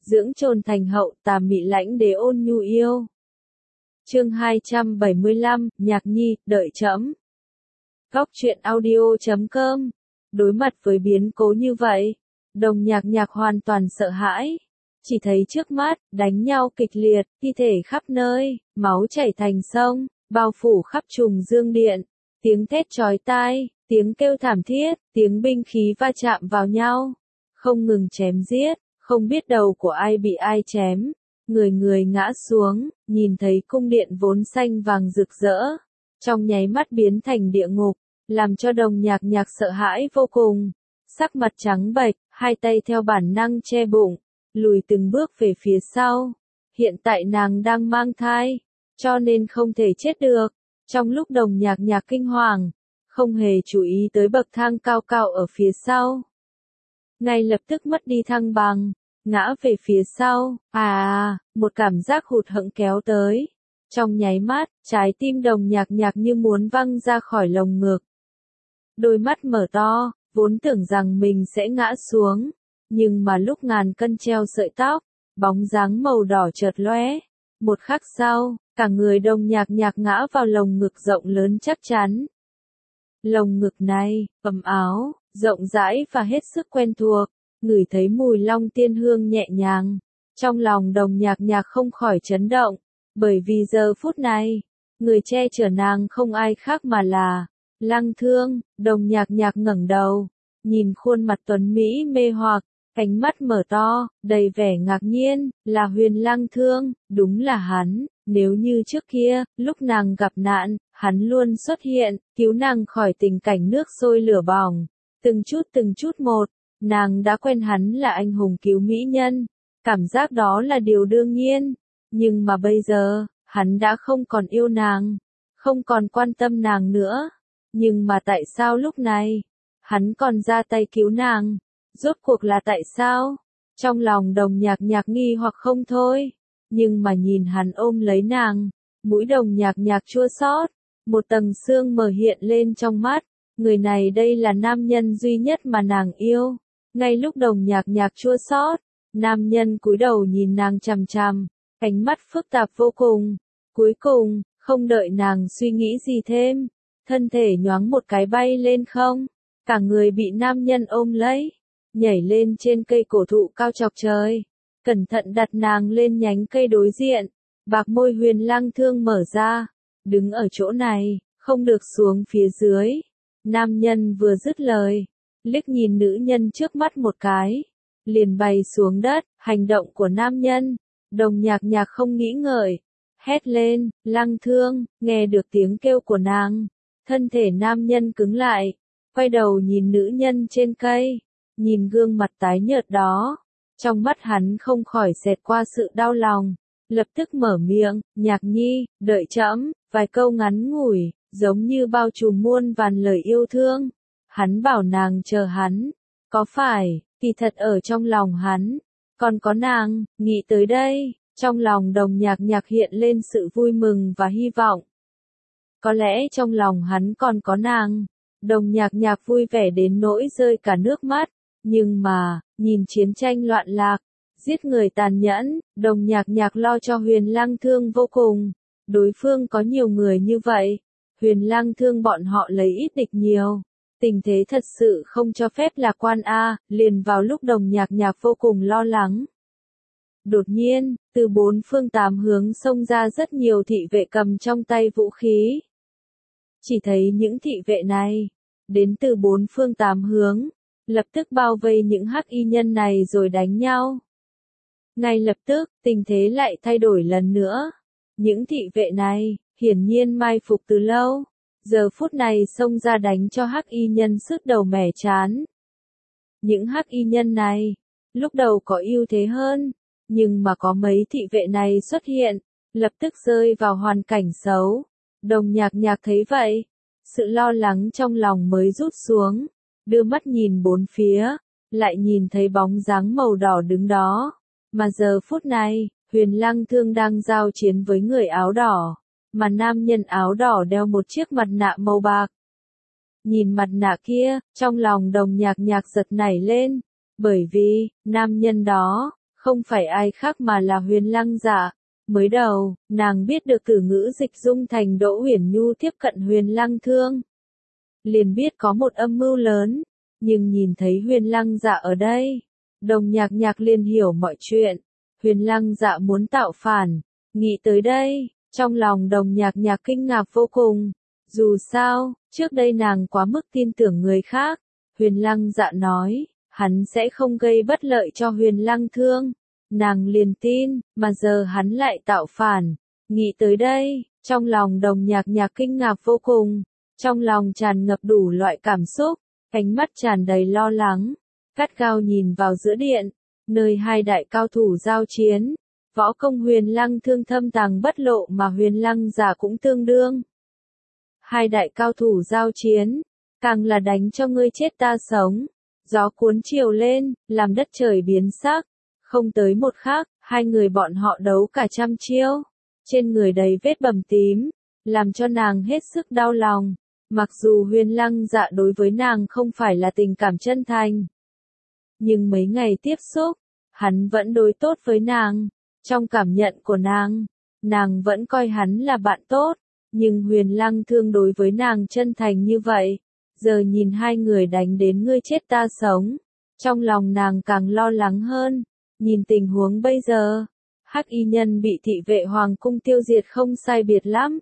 dưỡng trồn thành hậu, tà mị lãnh đế ôn nhu yêu. Chương 275, Nhạc Nhi, đợi trẫm. Góc truyện audio.com. Đối mặt với biến cố như vậy, Đồng Nhạc Nhạc hoàn toàn sợ hãi. Chỉ thấy trước mắt, đánh nhau kịch liệt, thi thể khắp nơi, máu chảy thành sông, bao phủ khắp trùng dương điện. Tiếng thét chói tai, tiếng kêu thảm thiết, tiếng binh khí va chạm vào nhau. Không ngừng chém giết, không biết đầu của ai bị ai chém. Người người ngã xuống, nhìn thấy cung điện vốn xanh vàng rực rỡ. Trong nháy mắt biến thành địa ngục, làm cho Đồng Nhạc Nhạc sợ hãi vô cùng. Sắc mặt trắng bệch, hai tay theo bản năng che bụng, lùi từng bước về phía sau. Hiện tại nàng đang mang thai, cho nên không thể chết được. Trong lúc Đồng Nhạc Nhạc kinh hoàng, không hề chú ý tới bậc thang cao cao ở phía sau. Ngay lập tức mất đi thăng bằng, ngã về phía sau. Một cảm giác hụt hẫng kéo tới. Trong nháy mắt, trái tim Đồng Nhạc Nhạc như muốn văng ra khỏi lồng ngực. Đôi mắt mở to, vốn tưởng rằng mình sẽ ngã xuống, nhưng mà lúc ngàn cân treo sợi tóc, bóng dáng màu đỏ chợt lóe. Một khắc sau, cả người Đồng Nhạc Nhạc ngã vào lồng ngực rộng lớn chắc chắn. Lồng ngực này, ấm áo, rộng rãi và hết sức quen thuộc, ngửi thấy mùi long tiên hương nhẹ nhàng. Trong lòng Đồng Nhạc Nhạc không khỏi chấn động, bởi vì giờ phút này, người che chở nàng không ai khác mà là Lăng Thương. Đồng Nhạc Nhạc ngẩng đầu, nhìn khuôn mặt tuấn mỹ mê hoặc, ánh mắt mở to, đầy vẻ ngạc nhiên, là Huyền Lăng Thương, đúng là hắn. Nếu như trước kia, lúc nàng gặp nạn, hắn luôn xuất hiện, cứu nàng khỏi tình cảnh nước sôi lửa bỏng. Từng chút một, nàng đã quen hắn là anh hùng cứu mỹ nhân. Cảm giác đó là điều đương nhiên. Nhưng mà bây giờ, hắn đã không còn yêu nàng, không còn quan tâm nàng nữa. Nhưng mà tại sao lúc này, hắn còn ra tay cứu nàng? Rốt cuộc là tại sao? Trong lòng Đồng Nhạc Nhạc nghi hoặc không thôi. Nhưng mà nhìn hắn ôm lấy nàng, mũi Đồng Nhạc Nhạc chua xót, một tầng sương mờ hiện lên trong mắt. Người này đây là nam nhân duy nhất mà nàng yêu. Ngay lúc Đồng Nhạc Nhạc chua xót, nam nhân cúi đầu nhìn nàng chằm chằm, ánh mắt phức tạp vô cùng. Cuối cùng, không đợi nàng suy nghĩ gì thêm, thân thể nhoáng một cái bay lên không, cả người bị nam nhân ôm lấy, nhảy lên trên cây cổ thụ cao chọc trời, cẩn thận đặt nàng lên nhánh cây đối diện. Bạc môi Huyền Lăng Thương mở ra, đứng ở chỗ này, không được xuống phía dưới. Nam nhân vừa dứt lời, liếc nhìn nữ nhân trước mắt một cái, liền bay xuống đất. Hành động của nam nhân, Đồng Nhạc Nhạc không nghĩ ngợi, hét lên, Lăng Thương. Nghe được tiếng kêu của nàng, thân thể nam nhân cứng lại, quay đầu nhìn nữ nhân trên cây, nhìn gương mặt tái nhợt đó, trong mắt hắn không khỏi xẹt qua sự đau lòng, lập tức mở miệng, Nhạc Nhi, đợi trẫm. Vài câu ngắn ngủi, giống như bao trùm muôn vàn lời yêu thương. Hắn bảo nàng chờ hắn, có phải, kỳ thật ở trong lòng hắn, còn có nàng. Nghĩ tới đây, trong lòng Đồng Nhạc Nhạc hiện lên sự vui mừng và hy vọng. Có lẽ trong lòng hắn còn có nàng. Đồng Nhạc Nhạc vui vẻ đến nỗi rơi cả nước mắt. Nhưng mà, nhìn chiến tranh loạn lạc, giết người tàn nhẫn, Đồng Nhạc Nhạc lo cho Huyền Lăng Thương vô cùng. Đối phương có nhiều người như vậy, Huyền Lăng Thương bọn họ lấy ít địch nhiều. Tình thế thật sự không cho phép lạc quan liền vào lúc Đồng Nhạc Nhạc vô cùng lo lắng. Đột nhiên, từ bốn phương tám hướng xông ra rất nhiều thị vệ cầm trong tay vũ khí. Chỉ thấy những thị vệ này, đến từ bốn phương tám hướng, lập tức bao vây những hắc y nhân này rồi đánh nhau. Ngay lập tức, tình thế lại thay đổi lần nữa. Những thị vệ này, hiển nhiên mai phục từ lâu, giờ phút này xông ra đánh cho hắc y nhân sứt đầu mẻ trán. Những hắc y nhân này, lúc đầu có ưu thế hơn, nhưng mà có mấy thị vệ này xuất hiện, lập tức rơi vào hoàn cảnh xấu. Đồng Nhạc Nhạc thấy vậy, sự lo lắng trong lòng mới rút xuống, đưa mắt nhìn bốn phía, lại nhìn thấy bóng dáng màu đỏ đứng đó. Mà giờ phút này, Huyền Lăng Thương đang giao chiến với người áo đỏ, mà nam nhân áo đỏ đeo một chiếc mặt nạ màu bạc. Nhìn mặt nạ kia, trong lòng Đồng Nhạc Nhạc giật nảy lên, bởi vì, nam nhân đó, không phải ai khác mà là Huyền Lăng Dạ. Mới đầu, nàng biết được từ ngữ dịch dung thành Đỗ Uyển Nhu tiếp cận Huyền Lăng Thương, liền biết có một âm mưu lớn, nhưng nhìn thấy Huyền Lăng Dạ ở đây, Đồng Nhạc Nhạc liền hiểu mọi chuyện. Huyền Lăng Dạ muốn tạo phản, nghĩ tới đây, trong lòng Đồng Nhạc Nhạc kinh ngạc vô cùng. Dù sao, trước đây nàng quá mức tin tưởng người khác. Huyền Lăng Dạ nói, hắn sẽ không gây bất lợi cho Huyền Lăng Thương. Nàng liền tin, mà giờ hắn lại tạo phản. Nghĩ tới đây, trong lòng Đồng Nhạc Nhạc kinh ngạc vô cùng. Trong lòng tràn ngập đủ loại cảm xúc, ánh mắt tràn đầy lo lắng. Gắt gao nhìn vào giữa điện, nơi hai đại cao thủ giao chiến. Võ công Huyền Lăng Thương thâm tàng bất lộ mà Huyền Lăng Dạ cũng tương đương. Hai đại cao thủ giao chiến, càng là đánh cho ngươi chết ta sống. Gió cuốn chiều lên, làm đất trời biến sắc. Không tới một khắc, hai người bọn họ đấu cả trăm chiêu. Trên người đầy vết bầm tím, làm cho nàng hết sức đau lòng. Mặc dù Huyền Lăng Dạ đối với nàng không phải là tình cảm chân thành, nhưng mấy ngày tiếp xúc, hắn vẫn đối tốt với nàng. Trong cảm nhận của nàng vẫn coi hắn là bạn tốt. Nhưng Huyền Lăng Thương đối với nàng chân thành như vậy, giờ nhìn hai người đánh đến ngươi chết ta sống, trong lòng nàng càng lo lắng hơn. Nhìn tình huống bây giờ, Hắc Y Nhân bị thị vệ hoàng cung tiêu diệt không sai biệt lắm.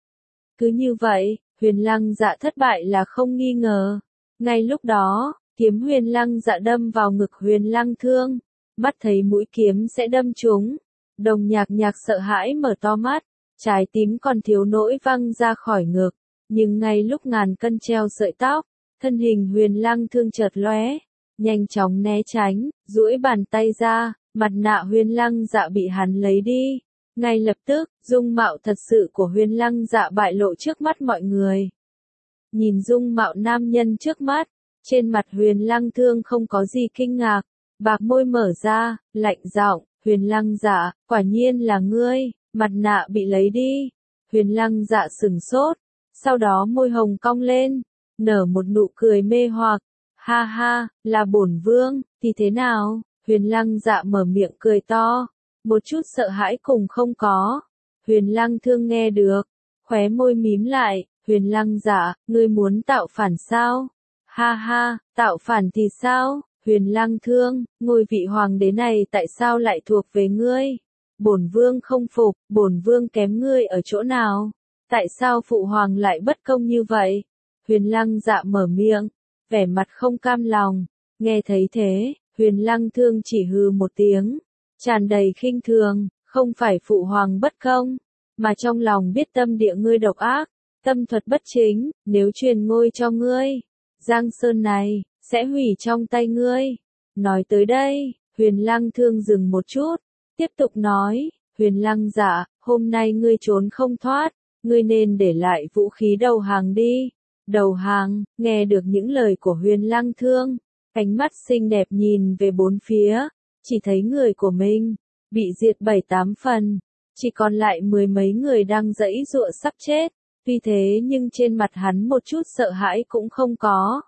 Cứ như vậy, Huyền Lăng Dạ thất bại là không nghi ngờ. Ngay lúc đó, kiếm Huyền Lăng Dạ đâm vào ngực Huyền Lăng Thương, mắt thấy mũi kiếm sẽ đâm trúng. Đồng Nhạc Nhạc sợ hãi mở to mắt, trái tim còn thiếu nỗi văng ra khỏi ngực. Nhưng ngay lúc ngàn cân treo sợi tóc, thân hình Huyền Lăng Thương chợt lóe, nhanh chóng né tránh, duỗi bàn tay ra, mặt nạ Huyền Lăng Dạ bị hắn lấy đi. Ngay lập tức, dung mạo thật sự của Huyền Lăng Dạ bại lộ trước mắt mọi người. Nhìn dung mạo nam nhân trước mắt, trên mặt Huyền Lăng Thương không có gì kinh ngạc, bạc môi mở ra, lạnh giọng, Huyền Lăng Dạ, quả nhiên là ngươi. Mặt nạ bị lấy đi. Huyền Lăng Dạ sửng sốt, sau đó môi hồng cong lên, nở một nụ cười mê hoặc. Ha ha, là bổn vương, thì thế nào? Huyền Lăng Dạ mở miệng cười to, một chút sợ hãi cùng không có. Huyền Lăng Thương nghe được, khóe môi mím lại. Huyền Lăng Dạ, ngươi muốn tạo phản sao? Ha ha, tạo phản thì sao? Huyền Lăng Thương, ngôi vị hoàng đế này tại sao lại thuộc về ngươi? Bổn vương không phục, bổn vương kém ngươi ở chỗ nào? Tại sao phụ hoàng lại bất công như vậy? Huyền Lăng Dạ mở miệng, vẻ mặt không cam lòng. Nghe thấy thế, Huyền Lăng Thương chỉ hừ một tiếng, tràn đầy khinh thường, không phải phụ hoàng bất công, mà trong lòng biết tâm địa ngươi độc ác, tâm thuật bất chính, nếu truyền ngôi cho ngươi, Giang Sơn này sẽ hủy trong tay ngươi. Nói tới đây, Huyền Lăng Thương dừng một chút, tiếp tục nói, Huyền Lăng Dạ, hôm nay ngươi trốn không thoát, ngươi nên để lại vũ khí đầu hàng đi. Đầu hàng, nghe được những lời của Huyền Lăng Thương, ánh mắt xinh đẹp nhìn về bốn phía, chỉ thấy người của mình bị diệt 7-8 phần, chỉ còn lại mười mấy người đang giãy giụa sắp chết. Tuy thế nhưng trên mặt hắn một chút sợ hãi cũng không có.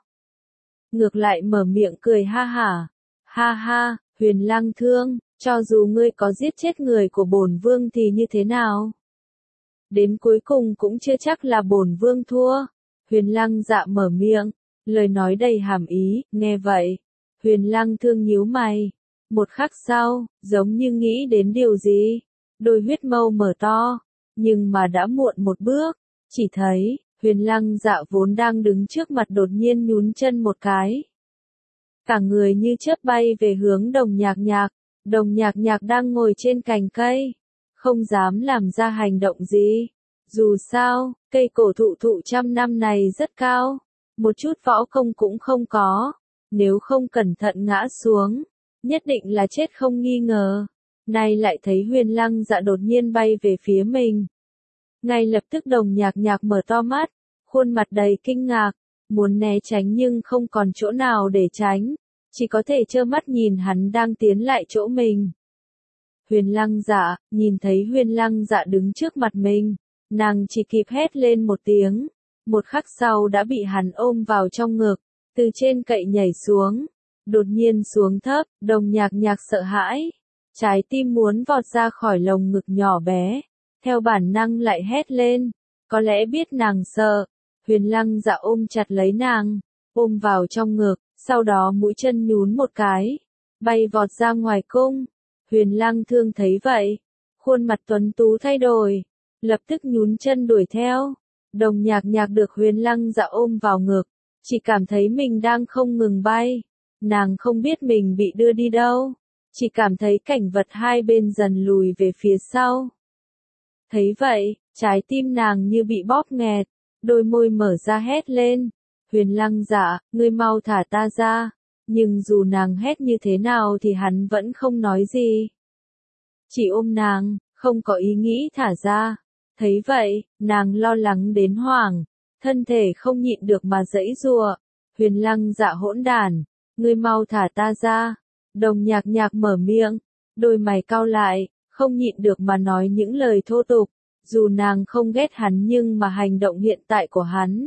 Ngược lại mở miệng cười ha hả. Ha ha, Huyền Lăng Thương, cho dù ngươi có giết chết người của bổn vương thì như thế nào? Đến cuối cùng cũng chưa chắc là bổn vương thua. Huyền Lăng Dạ mở miệng, lời nói đầy hàm ý. Nghe vậy, Huyền Lăng Thương nhíu mày. Một khắc sau, giống như nghĩ đến điều gì, đôi huyết mâu mở to, nhưng mà đã muộn một bước. Chỉ thấy, Huyền Lăng Dạ vốn đang đứng trước mặt đột nhiên nhún chân một cái. Cả người như chớp bay về hướng Đồng Nhạc Nhạc. Đồng Nhạc Nhạc đang ngồi trên cành cây, không dám làm ra hành động gì. Dù sao, cây cổ thụ trăm năm này rất cao, một chút võ công cũng không có. Nếu không cẩn thận ngã xuống, nhất định là chết không nghi ngờ. Nay lại thấy Huyền Lăng Dạ đột nhiên bay về phía mình. Ngay lập tức Đồng Nhạc Nhạc mở to mắt, khuôn mặt đầy kinh ngạc, muốn né tránh nhưng không còn chỗ nào để tránh, chỉ có thể trơ mắt nhìn hắn đang tiến lại chỗ mình. Huyền Lăng Dạ, nhìn thấy Huyền Lăng Dạ đứng trước mặt mình, nàng chỉ kịp hét lên một tiếng, một khắc sau đã bị hắn ôm vào trong ngực, từ trên cậy nhảy xuống, đột nhiên xuống thấp. Đồng Nhạc Nhạc sợ hãi, Trái tim muốn vọt ra khỏi lồng ngực nhỏ bé, theo bản năng lại hét lên, có lẽ biết nàng sợ, Huyền Lăng Dạ ôm chặt lấy nàng, ôm vào trong ngực, sau đó mũi chân nhún một cái, bay vọt ra ngoài cung. Huyền Lăng Thương thấy vậy, khuôn mặt tuấn tú thay đổi, lập tức nhún chân đuổi theo. Đồng Nhạc Nhạc được Huyền Lăng Dạ ôm vào ngực, chỉ cảm thấy mình đang không ngừng bay, nàng không biết mình bị đưa đi đâu, chỉ cảm thấy cảnh vật hai bên dần lùi về phía sau. Thấy vậy, trái tim nàng như bị bóp nghẹt, đôi môi mở ra hét lên, Huyền Lăng Dạ, ngươi mau thả ta ra, nhưng dù nàng hét như thế nào thì hắn vẫn không nói gì. Chỉ ôm nàng, không có ý nghĩ thả ra. Thấy vậy, nàng lo lắng đến hoảng, thân thể không nhịn được mà giãy giụa. Huyền Lăng Dạ hỗn đản, ngươi mau thả ta ra. Đồng Nhạc Nhạc mở miệng, đôi mày cau lại, không nhịn được mà nói những lời thô tục. Dù nàng không ghét hắn nhưng mà hành động hiện tại của hắn.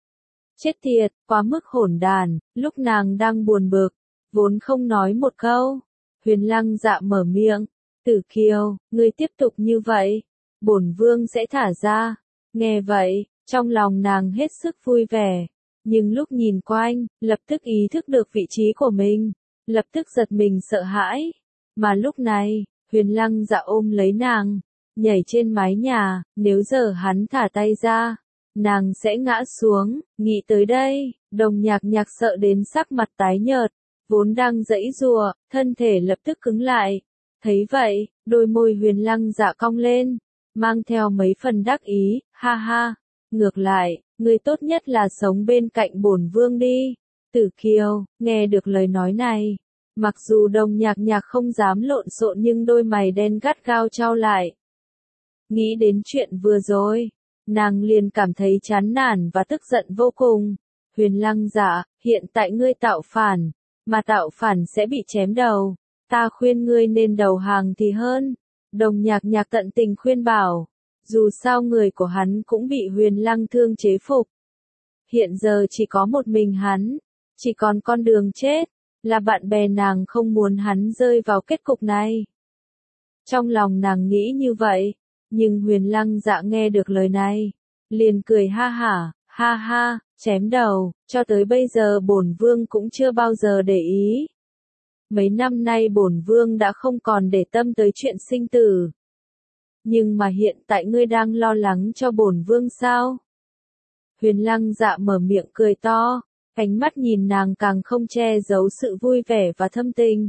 Chết tiệt, quá mức hỗn đản, lúc nàng đang buồn bực, vốn không nói một câu. Huyền Lăng Dạ mở miệng, Tử Kiều, ngươi tiếp tục như vậy, bổn vương sẽ thả ra. Nghe vậy, trong lòng nàng hết sức vui vẻ, nhưng lúc nhìn quanh, lập tức ý thức được vị trí của mình, lập tức giật mình sợ hãi. Mà lúc này, Huyền Lăng Dạ ôm lấy nàng, nhảy trên mái nhà, nếu giờ hắn thả tay ra, nàng sẽ ngã xuống. Nghĩ tới đây, Đồng Nhạc Nhạc sợ đến sắc mặt tái nhợt, vốn đang giãy giụa, thân thể lập tức cứng lại. Thấy vậy, đôi môi Huyền Lăng Dạ cong lên, mang theo mấy phần đắc ý, ha ha, ngược lại, ngươi tốt nhất là sống bên cạnh bổn vương đi. Tử Kiều, nghe được lời nói này, mặc dù Đồng Nhạc Nhạc không dám lộn xộn nhưng đôi mày đen gắt gao chau lại. Nghĩ đến chuyện vừa rồi, nàng liền cảm thấy chán nản và tức giận vô cùng. Huyền Lăng Dạ, hiện tại ngươi tạo phản, mà tạo phản sẽ bị chém đầu. Ta khuyên ngươi nên đầu hàng thì hơn. Đồng Nhạc Nhạc tận tình khuyên bảo. Dù sao người của hắn cũng bị Huyền Lăng Thương chế phục. Hiện giờ chỉ có một mình hắn, chỉ còn con đường chết, là bạn bè nàng không muốn hắn rơi vào kết cục này. Trong lòng nàng nghĩ như vậy, nhưng Huyền Lăng Dạ nghe được lời này, liền cười ha ha, chém đầu, cho tới bây giờ bổn vương cũng chưa bao giờ để ý. Mấy năm nay bổn vương đã không còn để tâm tới chuyện sinh tử. Nhưng mà hiện tại ngươi đang lo lắng cho bổn vương sao? Huyền Lăng Dạ mở miệng cười to, ánh mắt nhìn nàng càng không che giấu sự vui vẻ và thâm tình.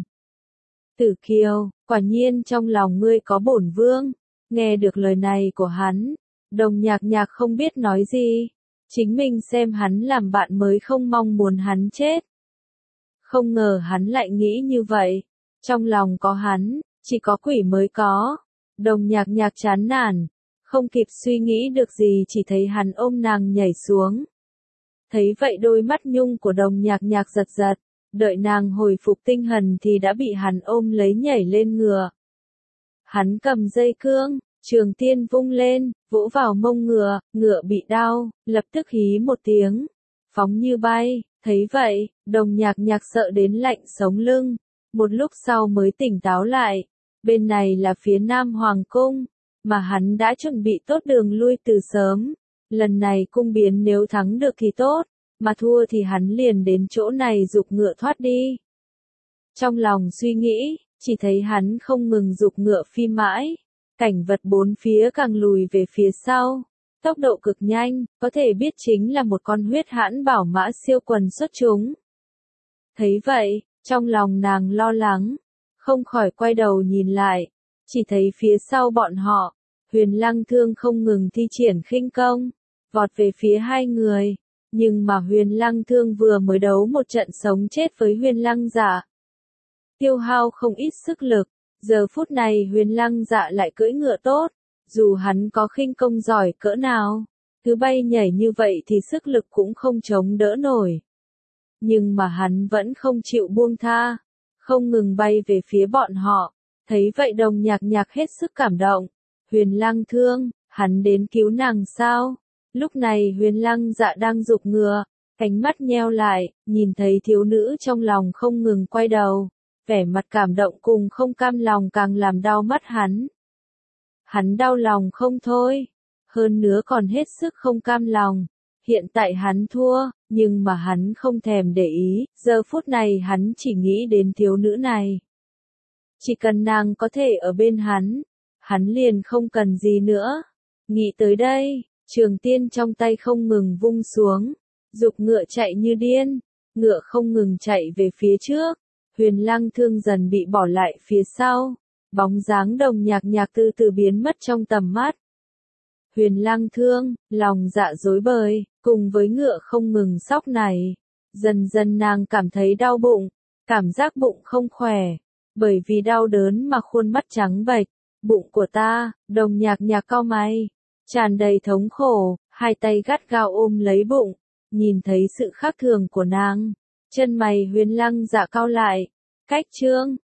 Tử Kiều, quả nhiên trong lòng ngươi có bổn vương. Nghe được lời này của hắn, Đồng Nhạc Nhạc không biết nói gì. Chính mình xem hắn làm bạn mới không mong muốn hắn chết. Không ngờ hắn lại nghĩ như vậy. Trong lòng có hắn, chỉ có quỷ mới có. Đồng Nhạc Nhạc chán nản, không kịp suy nghĩ được gì chỉ thấy hắn ôm nàng nhảy xuống. Thấy vậy đôi mắt nhung của Đồng Nhạc Nhạc giật giật, đợi nàng hồi phục tinh thần thì đã bị hắn ôm lấy nhảy lên ngựa. Hắn cầm dây cương, trường tiên vung lên, vỗ vào mông ngựa, ngựa bị đau, lập tức hí một tiếng, phóng như bay. Thấy vậy, Đồng Nhạc Nhạc sợ đến lạnh sống lưng, một lúc sau mới tỉnh táo lại. Bên này là phía Nam Hoàng Cung, mà hắn đã chuẩn bị tốt đường lui từ sớm. Lần này cung biến nếu thắng được thì tốt, mà thua thì hắn liền đến chỗ này giục ngựa thoát đi. Trong lòng suy nghĩ, chỉ thấy hắn không ngừng giục ngựa phi mãi, cảnh vật bốn phía càng lùi về phía sau, tốc độ cực nhanh, có thể biết chính là một con huyết hãn bảo mã siêu quần xuất chúng. Thấy vậy, trong lòng nàng lo lắng, không khỏi quay đầu nhìn lại, chỉ thấy phía sau bọn họ, Huyền Lăng Thương không ngừng thi triển khinh công, vọt về phía hai người, nhưng mà Huyền Lăng Thương vừa mới đấu một trận sống chết với Huyền Lăng Dạ, tiêu hao không ít sức lực, giờ phút này Huyền Lăng Dạ lại cưỡi ngựa tốt, dù hắn có khinh công giỏi cỡ nào, cứ bay nhảy như vậy thì sức lực cũng không chống đỡ nổi. Nhưng mà hắn vẫn không chịu buông tha, không ngừng bay về phía bọn họ. Thấy vậy Đồng Nhạc Nhạc hết sức cảm động. Huyền Lăng Thương, hắn đến cứu nàng sao? Lúc này Huyền Lăng Dạ đang giục ngựa, ánh mắt nheo lại, nhìn thấy thiếu nữ trong lòng không ngừng quay đầu. vẻ mặt cảm động cùng không cam lòng càng làm đau mắt hắn. Hắn đau lòng không thôi, hơn nữa còn hết sức không cam lòng. Hiện tại hắn thua, nhưng mà hắn không thèm để ý, giờ phút này hắn chỉ nghĩ đến thiếu nữ này. Chỉ cần nàng có thể ở bên hắn liền không cần gì nữa. Nghĩ tới đây, trường tiên trong tay không ngừng vung xuống, giục ngựa chạy như điên, ngựa không ngừng chạy về phía trước. Huyền Lăng Thương dần bị bỏ lại phía sau, bóng dáng Đồng Nhạc Nhạc từ từ biến mất trong tầm mắt. Huyền Lăng Thương, lòng dạ rối bời, cùng với ngựa không ngừng sóc này, dần dần nàng cảm thấy đau bụng, cảm giác bụng không khỏe, bởi vì đau đớn mà khuôn mắt trắng bệch. Bụng của ta, Đồng Nhạc Nhạc cau mày, tràn đầy thống khổ, hai tay gắt gao ôm lấy bụng, nhìn thấy sự khác thường của nàng, chân mày Huyền Lăng Dạ cau lại. Cách chương